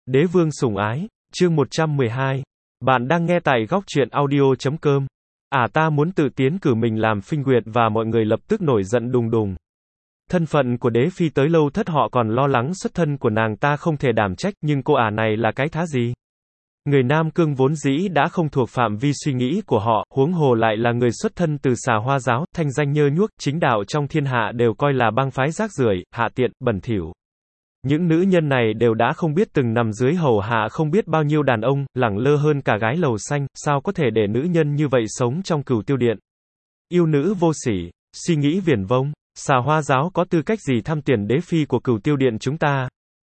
Đế vương sủng ái, chương 112. Bạn đang nghe tại góc truyện audio.com. Ta muốn tự tiến cử mình làm Phinh Nguyệt và mọi người lập tức nổi giận đùng đùng. Thân phận của đế phi tới Lâu Thất họ còn lo lắng xuất thân của nàng ta không thể đảm trách, nhưng cô này là cái thá gì? Người Nam Cương vốn dĩ đã không thuộc phạm vi suy nghĩ của họ, huống hồ lại là người xuất thân từ Xà Hoa giáo, thanh danh nhơ nhuốc, chính đạo trong thiên hạ đều coi là bang phái rác rưởi, hạ tiện, bẩn thỉu. Những nữ nhân này đều đã không biết từng nằm dưới hầu hạ không biết bao nhiêu đàn ông, lẳng lơ hơn cả gái lầu xanh, sao có thể để nữ nhân như vậy sống trong Cửu Tiêu Điện. Yêu nữ vô sỉ, suy nghĩ viển vông, Xà Hoa giáo có tư cách gì thăm tiền đế phi của Cửu Tiêu Điện chúng ta?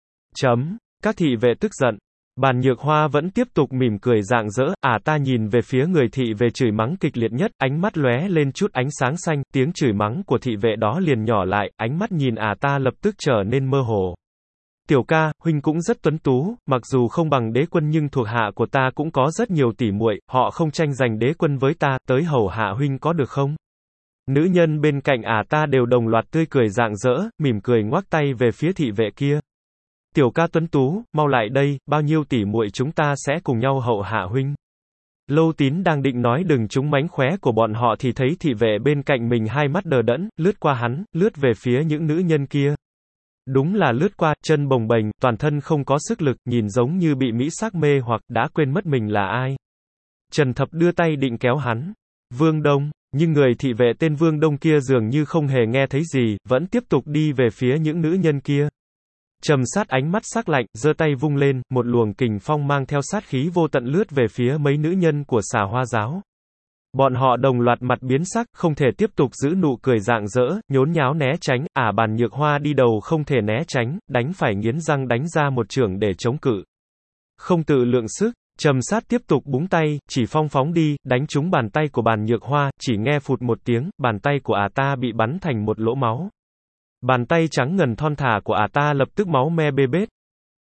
Các thị vệ tức giận. Bàn Nhược Hoa vẫn tiếp tục mỉm cười rạng rỡ, ta nhìn về phía người thị vệ chửi mắng kịch liệt nhất, ánh mắt lóe lên chút ánh sáng xanh, tiếng chửi mắng của thị vệ đó liền nhỏ lại, ánh mắt nhìn ta lập tức trở nên mơ hồ. Tiểu ca, huynh cũng rất tuấn tú, mặc dù không bằng đế quân nhưng thuộc hạ của ta cũng có rất nhiều tỷ muội, họ không tranh giành đế quân với ta, tới hầu hạ huynh có được không? Nữ nhân bên cạnh ta đều đồng loạt tươi cười rạng rỡ, mỉm cười ngoắc tay về phía thị vệ kia. Tiểu ca tuấn tú, mau lại đây, bao nhiêu tỷ muội chúng ta sẽ cùng nhau hầu hạ huynh. Lâu Tín đang định nói đừng trúng mánh khóe của bọn họ thì thấy thị vệ bên cạnh mình hai mắt đờ đẫn, lướt qua hắn, lướt về phía những nữ nhân kia. Đúng là lướt qua, chân bồng bềnh, toàn thân không có sức lực, nhìn giống như bị mỹ sắc mê hoặc, đã quên mất mình là ai. Trần Thập đưa tay định kéo hắn. Vương Đông, nhưng người thị vệ tên Vương Đông kia dường như không hề nghe thấy gì, vẫn tiếp tục đi về phía những nữ nhân kia. Trầm Sát ánh mắt sắc lạnh, giơ tay vung lên, một luồng kình phong mang theo sát khí vô tận lướt về phía mấy nữ nhân của Xà Hoa giáo. Bọn họ đồng loạt mặt biến sắc, không thể tiếp tục giữ nụ cười rạng rỡ, nhốn nháo né tránh, Bàn Nhược Hoa đi đầu không thể né tránh, đành phải nghiến răng đánh ra một chưởng để chống cự. Không tự lượng sức, Trầm Sát tiếp tục búng tay, chỉ phong phóng đi, đánh trúng bàn tay của Bàn Nhược Hoa, chỉ nghe phụt một tiếng, bàn tay của ta bị bắn thành một lỗ máu. Bàn tay trắng ngần thon thả của ta lập tức máu me bê bết.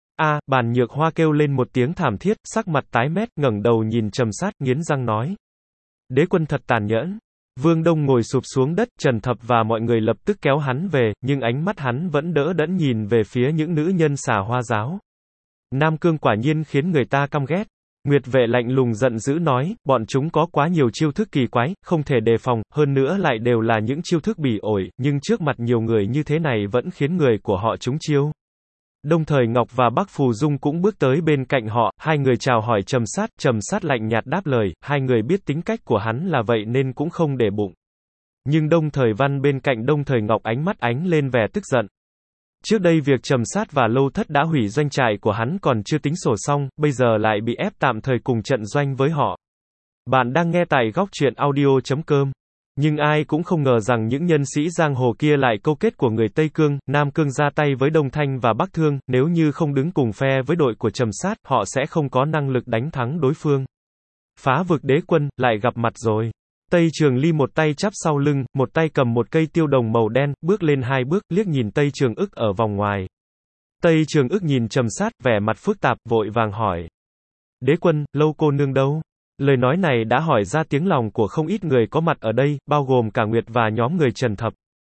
Bàn Nhược Hoa kêu lên một tiếng thảm thiết, sắc mặt tái mét, ngẩng đầu nhìn Trầm Sát, nghiến răng nói. Đế quân thật tàn nhẫn. Vương Đông ngồi sụp xuống đất, Trần Thập và mọi người lập tức kéo hắn về, nhưng ánh mắt hắn vẫn đỡ đẫn nhìn về phía những nữ nhân Xà Hoa giáo. Nam Cương quả nhiên khiến người ta căm ghét. Nguyệt Vệ lạnh lùng giận dữ nói, bọn chúng có quá nhiều chiêu thức kỳ quái, không thể đề phòng, hơn nữa lại đều là những chiêu thức bỉ ổi, nhưng trước mặt nhiều người như thế này vẫn khiến người của họ trúng chiêu. Đồng thời Ngọc và Bắc Phù Dung cũng bước tới bên cạnh họ, hai người chào hỏi Trầm Sát lạnh nhạt đáp lời, hai người biết tính cách của hắn là vậy nên cũng không để bụng. Nhưng Đồng Thời Văn bên cạnh Đồng Thời Ngọc ánh mắt ánh lên vẻ tức giận. Trước đây việc Trầm Sát và Lâu Thất đã hủy doanh trại của hắn còn chưa tính sổ xong, bây giờ lại bị ép tạm thời cùng trận doanh với họ. Bạn đang nghe tại góc truyện audio.com. Nhưng ai cũng không ngờ rằng những nhân sĩ giang hồ kia lại câu kết của người Tây Cương, Nam Cương ra tay với Đông Thanh và Bắc Thương, nếu như không đứng cùng phe với đội của Trầm Sát, họ sẽ không có năng lực đánh thắng đối phương. Phá vực đế quân, lại gặp mặt rồi. Tây Trường Ly một tay chắp sau lưng, một tay cầm một cây tiêu đồng màu đen, bước lên hai bước, liếc nhìn Tây Trường Ức ở vòng ngoài. Tây Trường Ức nhìn Trầm Sát, vẻ mặt phức tạp, vội vàng hỏi. Đế quân, Lâu cô nương đâu? Lời nói này đã hỏi ra tiếng lòng của không ít người có mặt ở đây, bao gồm cả Nguyệt và nhóm người Trần Thập.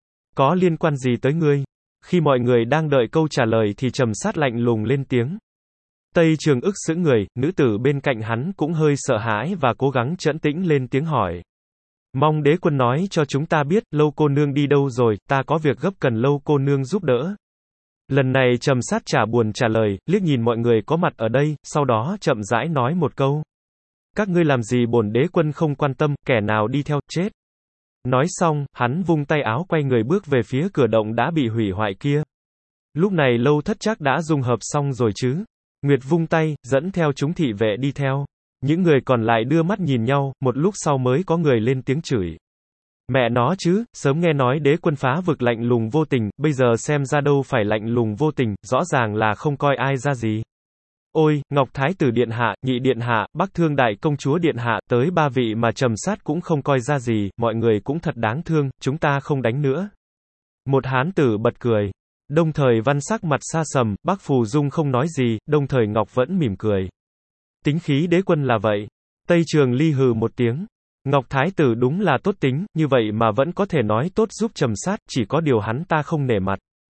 Có liên quan gì tới ngươi? Khi mọi người đang đợi câu trả lời thì Trầm Sát lạnh lùng lên tiếng. Tây Trường Ức sững người, nữ tử bên cạnh hắn cũng hơi sợ hãi và cố gắng trấn tĩnh lên tiếng hỏi. Mong đế quân nói cho chúng ta biết, Lâu cô nương đi đâu rồi, ta có việc gấp cần Lâu cô nương giúp đỡ. Lần này Trầm Sát chả buồn trả lời, liếc nhìn mọi người có mặt ở đây, sau đó chậm rãi nói một câu. Các ngươi làm gì bổn đế quân không quan tâm, kẻ nào đi theo, chết. Nói xong, hắn vung tay áo quay người bước về phía cửa động đã bị hủy hoại kia. Lúc này Lâu Thất chắc đã dung hợp xong rồi chứ. Nguyệt vung tay, dẫn theo chúng thị vệ đi theo. Những người còn lại đưa mắt nhìn nhau, một lúc sau mới có người lên tiếng chửi. Mẹ nó chứ, sớm nghe nói đế quân phá vực lạnh lùng vô tình, bây giờ xem ra đâu phải lạnh lùng vô tình, rõ ràng là không coi ai ra gì. Ôi, Ngọc Thái tử điện hạ, Nhị điện hạ, Bắc Thương đại công chúa điện hạ, tới ba vị mà Trầm Sát cũng không coi ra gì, mọi người cũng thật đáng thương, chúng ta không đánh nữa. Một hán tử bật cười. Đồng Thời Văn sắc mặt xa sầm, Bắc Phù Dung không nói gì, Đồng Thời Ngọc vẫn mỉm cười. Tính khí đế quân là vậy. Tây Trường Ly hừ một tiếng. Ngọc Thái tử đúng là tốt tính, như vậy mà vẫn có thể nói tốt giúp Trầm Sát, chỉ có điều hắn ta không nể mặt.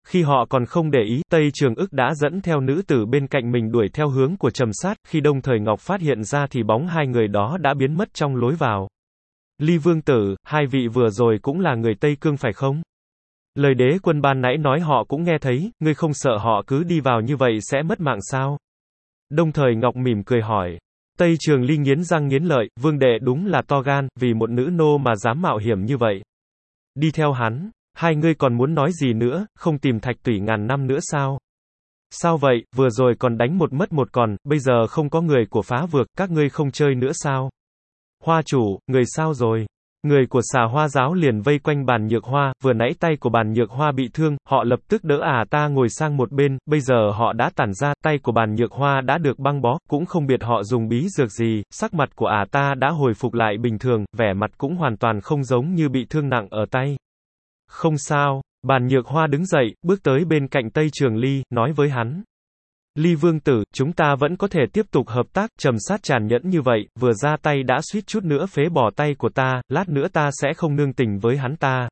Khi họ còn không để ý, Tây Trường Ức đã dẫn theo nữ tử bên cạnh mình đuổi theo hướng của Trầm Sát, khi Đông Thời Ngọc phát hiện ra thì bóng hai người đó đã biến mất trong lối vào. Ly Vương Tử, hai vị vừa rồi cũng là người Tây Cương phải không? Lời đế quân ban nãy nói họ cũng nghe thấy, ngươi không sợ họ cứ đi vào như vậy sẽ mất mạng sao? Đông Thời Ngọc mỉm cười hỏi. Tây Trường Ly nghiến răng nghiến lợi, vương đệ đúng là to gan, vì một nữ nô mà dám mạo hiểm như vậy. Đi theo hắn, hai ngươi còn muốn nói gì nữa, không tìm Thạch Tủy ngàn năm nữa sao? Sao vậy, vừa rồi còn đánh một mất một còn, bây giờ không có người của phá vực, các ngươi không chơi nữa sao? Hoa chủ, người sao rồi? Người của Xà Hoa giáo liền vây quanh Bàn Nhược Hoa, vừa nãy tay của Bàn Nhược Hoa bị thương, họ lập tức đỡ ta ngồi sang một bên, bây giờ họ đã tản ra, tay của Bàn Nhược Hoa đã được băng bó, cũng không biết họ dùng bí dược gì, sắc mặt của ta đã hồi phục lại bình thường, vẻ mặt cũng hoàn toàn không giống như bị thương nặng ở tay. Không sao, Bàn Nhược Hoa đứng dậy, bước tới bên cạnh Tây Trường Ly, nói với hắn. Ly Vương Tử, chúng ta vẫn có thể tiếp tục hợp tác, Trầm Sát tràn nhẫn như vậy, vừa ra tay đã suýt chút nữa phế bỏ tay của ta, lát nữa ta sẽ không nương tình với hắn ta.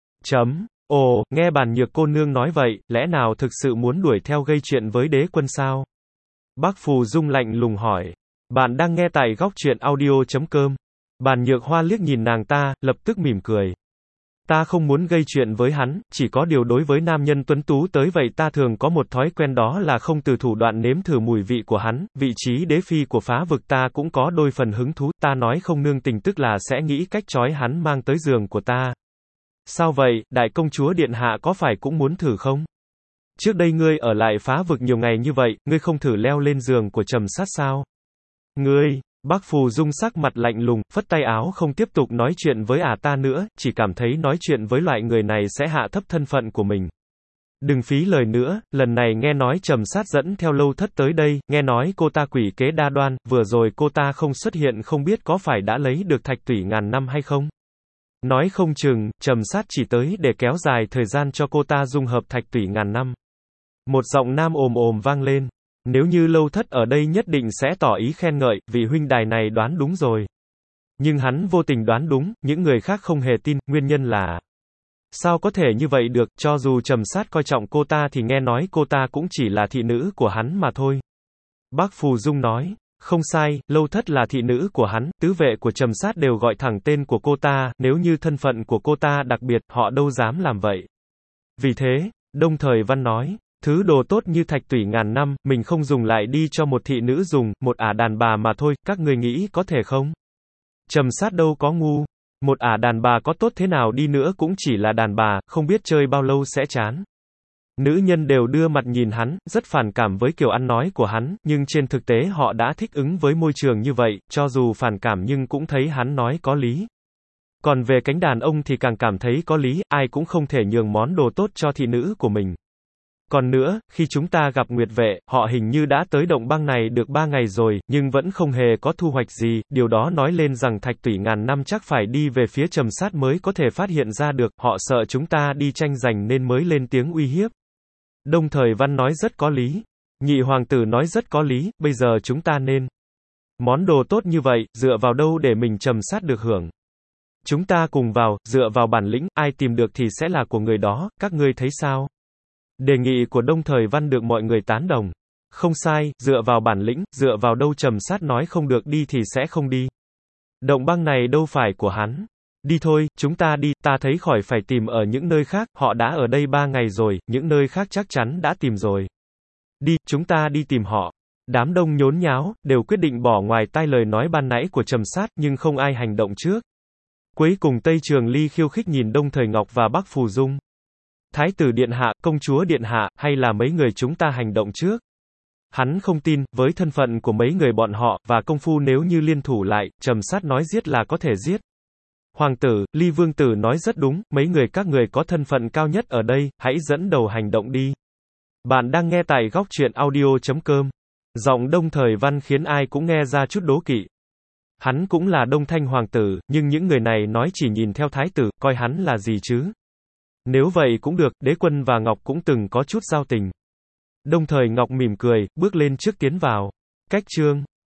Ồ, nghe Bàn Nhược cô nương nói vậy, lẽ nào thực sự muốn đuổi theo gây chuyện với đế quân sao? Bác Phù Dung lạnh lùng hỏi. Bạn đang nghe tại góc truyện audio.com. Bàn Nhược Hoa liếc nhìn nàng ta, lập tức mỉm cười. Ta không muốn gây chuyện với hắn, chỉ có điều đối với nam nhân tuấn tú tới vậy ta thường có một thói quen đó là không từ thủ đoạn nếm thử mùi vị của hắn, vị trí đế phi của phá vực ta cũng có đôi phần hứng thú, ta nói không nương tình tức là sẽ nghĩ cách trói hắn mang tới giường của ta. Sao vậy, đại công chúa điện hạ có phải cũng muốn thử không? Trước đây ngươi ở lại phá vực nhiều ngày như vậy, ngươi không thử leo lên giường của Trầm Sát sao? Ngươi... Bác Phù Dung sắc mặt lạnh lùng, phất tay áo không tiếp tục nói chuyện với ta nữa, chỉ cảm thấy nói chuyện với loại người này sẽ hạ thấp thân phận của mình. Đừng phí lời nữa, lần này nghe nói Trầm Sát dẫn theo Lâu Thất tới đây, nghe nói cô ta quỷ kế đa đoan, vừa rồi cô ta không xuất hiện không biết có phải đã lấy được Thạch Tủy ngàn năm hay không? Nói không chừng, Trầm Sát chỉ tới để kéo dài thời gian cho cô ta dung hợp Thạch Tủy ngàn năm. Một giọng nam ồm ồm vang lên. Nếu như Lâu Thất ở đây nhất định sẽ tỏ ý khen ngợi, vị huynh đài này đoán đúng rồi. Nhưng hắn vô tình đoán đúng, những người khác không hề tin, nguyên nhân là... Sao có thể như vậy được, cho dù Trầm Sát coi trọng cô ta thì nghe nói cô ta cũng chỉ là thị nữ của hắn mà thôi. Bác Phù Dung nói, không sai, Lâu Thất là thị nữ của hắn, tứ vệ của Trầm Sát đều gọi thẳng tên của cô ta, nếu như thân phận của cô ta đặc biệt, họ đâu dám làm vậy. Vì thế, Đông Thời Văn nói, thứ đồ tốt như Thạch Tủy ngàn năm, mình không dùng lại đi cho một thị nữ dùng, một đàn bà mà thôi, các người nghĩ có thể không? Trầm Sát đâu có ngu. Một đàn bà có tốt thế nào đi nữa cũng chỉ là đàn bà, không biết chơi bao lâu sẽ chán. Nữ nhân đều đưa mặt nhìn hắn, rất phản cảm với kiểu ăn nói của hắn, nhưng trên thực tế họ đã thích ứng với môi trường như vậy, cho dù phản cảm nhưng cũng thấy hắn nói có lý. Còn về cánh đàn ông thì càng cảm thấy có lý, ai cũng không thể nhường món đồ tốt cho thị nữ của mình. Còn nữa, khi chúng ta gặp Nguyệt Vệ, họ hình như đã tới động băng này được 3 ngày rồi, nhưng vẫn không hề có thu hoạch gì, điều đó nói lên rằng Thạch Tủy ngàn năm chắc phải đi về phía Trầm Sát mới có thể phát hiện ra được, họ sợ chúng ta đi tranh giành nên mới lên tiếng uy hiếp. Đông Thời Văn nói rất có lý. Nhị hoàng tử nói rất có lý, bây giờ chúng ta nên. Món đồ tốt như vậy, dựa vào đâu để mình Trầm Sát được hưởng? Chúng ta cùng vào, dựa vào bản lĩnh, ai tìm được thì sẽ là của người đó, các ngươi thấy sao? Đề nghị của Đông Thời Văn được mọi người tán đồng. Không sai, dựa vào bản lĩnh, dựa vào đâu Trầm Sát nói không được đi thì sẽ không đi. Động băng này đâu phải của hắn. Đi thôi, chúng ta đi, ta thấy khỏi phải tìm ở những nơi khác, họ đã ở đây 3 ngày rồi, những nơi khác chắc chắn đã tìm rồi. Đi, chúng ta đi tìm họ. Đám đông nhốn nháo, đều quyết định bỏ ngoài tai lời nói ban nãy của Trầm Sát, nhưng không ai hành động trước. Cuối cùng Tây Trường Ly khiêu khích nhìn Đông Thời Ngọc và Bắc Phù Dung. Thái tử điện hạ, công chúa điện hạ, hay là mấy người chúng ta hành động trước? Hắn không tin, với thân phận của mấy người bọn họ, và công phu nếu như liên thủ lại, Trầm Sát nói giết là có thể giết. Hoàng tử, Ly Vương Tử nói rất đúng, mấy người các người có thân phận cao nhất ở đây, hãy dẫn đầu hành động đi. Bạn đang nghe tại góc truyện audio.com. Giọng Đông Thời Văn khiến ai cũng nghe ra chút đố kỵ. Hắn cũng là Đông Thanh hoàng tử, nhưng những người này nói chỉ nhìn theo thái tử, coi hắn là gì chứ? Nếu vậy cũng được, đế quân và Ngọc cũng từng có chút giao tình. Đông Thời Ngọc mỉm cười, bước lên trước tiến vào. Cách chương